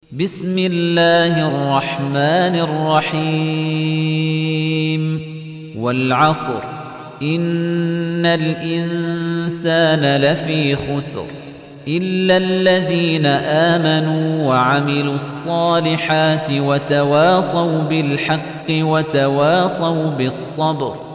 بسم الله الرحمن الرحيم والعصر إن الإنسان لفي خسر إلا الذين آمنوا وعملوا الصالحات وتواصوا بالحق وتواصوا بالصبر